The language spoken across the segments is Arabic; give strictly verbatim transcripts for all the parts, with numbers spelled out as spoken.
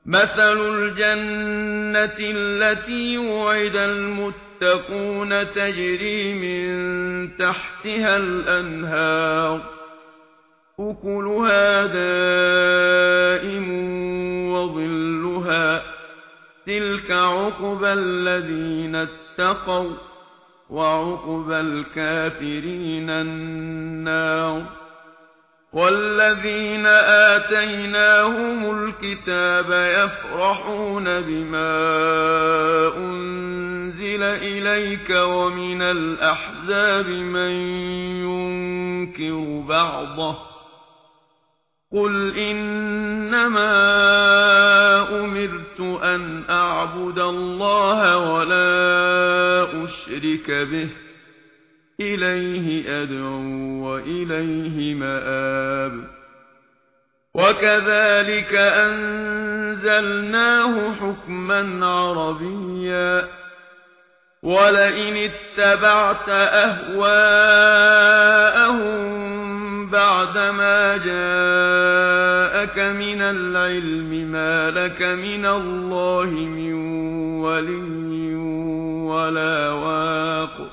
مثل الجنة التي وعد المتقون تجري من تحتها الأنهار أكلها دائم وظلها تلك عقبى الذين اتقوا وعقبى الكافرين النار والذين آتيناهم الكتاب يفرحون بما أنزل إليك ومن الأحزاب من ينكر بعضه قل إنما أمرت أن أعبد الله ولا أشرك به إليه أدعو وإليه مآب وكذلك أنزلناه حكما عربيا ولئن اتبعت أهواءهم بعدما جاءك من العلم ما لك من الله من ولي ولا واق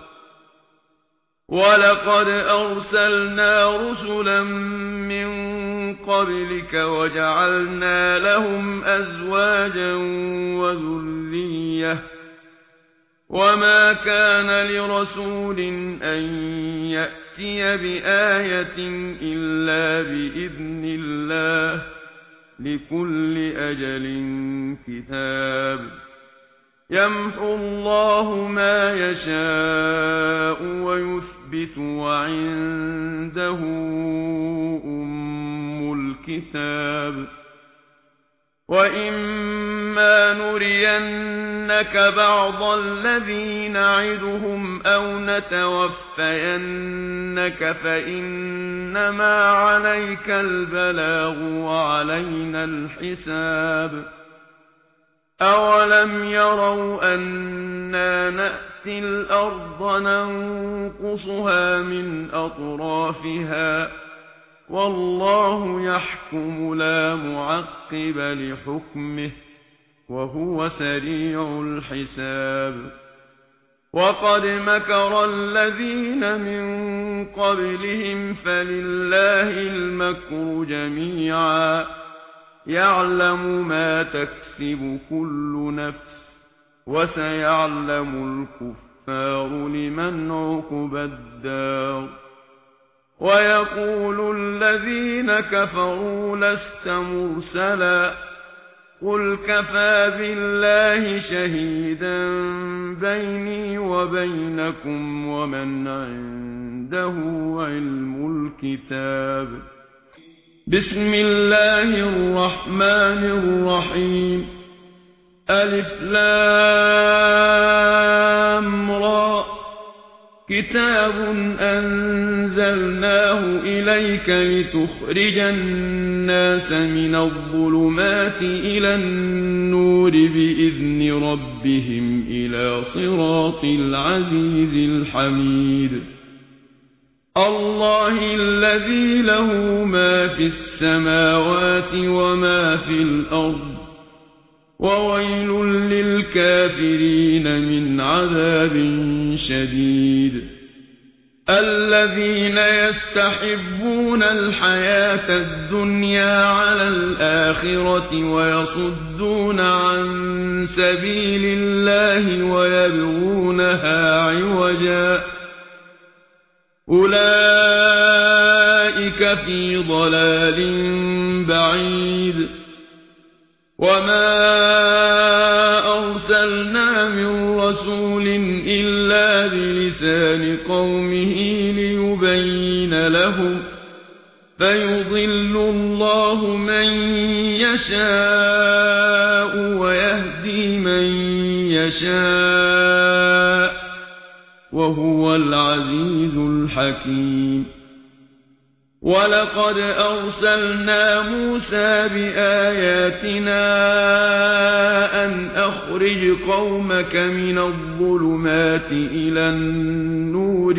ولقد أرسلنا رسلا من قبلك وجعلنا لهم أزواجا وذرية وما كان لرسول أن يأتي بآية إلا بإذن الله لكل أجل كتاب يمحو الله ما يشاء ويثبت وعنده أم الكتاب وإما نرينك بعض الذي نعدهم أو نتوفينك فإنما عليك البلاغ وعلينا الحساب أولم يروا أنا نأتي الأرض ننقصها من أطرافها والله يحكم لا معقب لحكمه وهو سريع الحساب وقد مكر الذين من قبلهم فلله المكر جميعا يعلم ما تكسب كل نفس وسيعلم الكفار لمن عقبى الدار ويقول الذين كفروا لست مرسلا قل كفى بالله شهيدا بيني وبينكم ومن عنده علم الكتاب بسم الله الرحمن الرحيم ألف لام را كتاب أنزلناه إليك لتخرج الناس من الظلمات إلى النور بإذن ربهم إلى صراط العزيز الحميد الله الذي له ما في السماوات وما في الأرض وويل للكافرين من عذاب شديد الذين يستحبون الحياة الدنيا على الآخرة ويصدون عن سبيل الله ويبغونها عوجا أولئك في ضلال بعيد وما أرسلنا من رسول إلا بلسان قومه ليبين لهم فيضل الله من يشاء ويهدي من يشاء وهو العزيز الحكيم ولقد أرسلنا موسى بآياتنا أن أخرج قومك من الظلمات إلى النور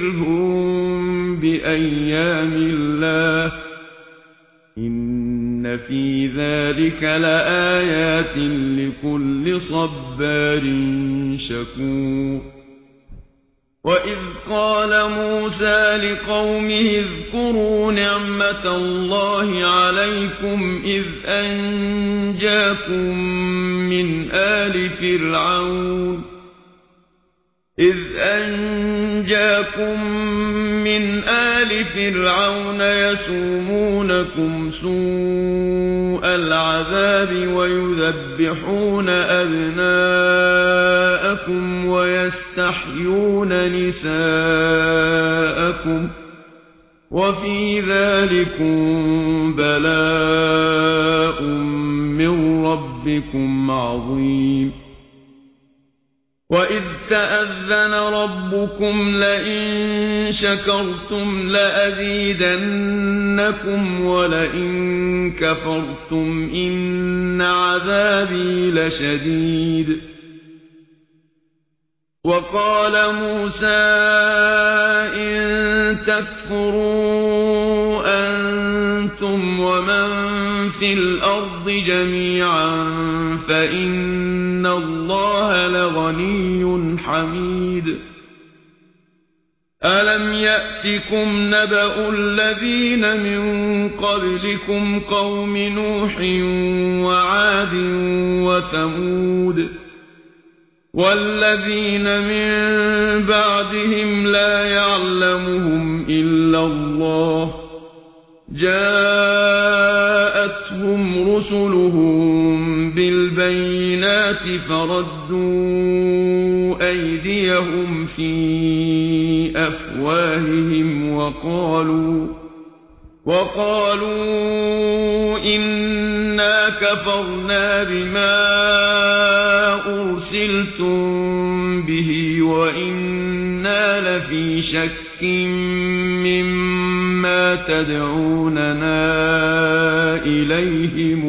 وذكرهم بأيام الله إن إن في ذلك لآيات لكل صبار شكور وإذ قال موسى لقومه اذكروا نعمة الله عليكم إذ أنجاكم من آل فرعون إذ أنجاكم من آل فرعون يسومونكم سوء العذاب ويذبحون أبناءكم ويستحيون نساءكم وفي ذلكم بلاء من ربكم عظيم وإذ تأذن ربكم لئن شكرتم لأزيدنكم ولئن كفرتم إن عذابي لشديد وقال موسى إن تكفروا أنتم ومن في الأرض جميعا فإن الله لغني حميد ألم يأتكم نبأ الذين من قبلكم قوم نوح وعاد وثمود والذين من بعدهم لا يعلمهم إلا الله جاءتهم رسلهم بالبينات فردوا أيديهم في أفواههم وقالوا وقالوا إنا كفرنا بما أرسلتم به وإنا لفي شك مما تدعوننا إليه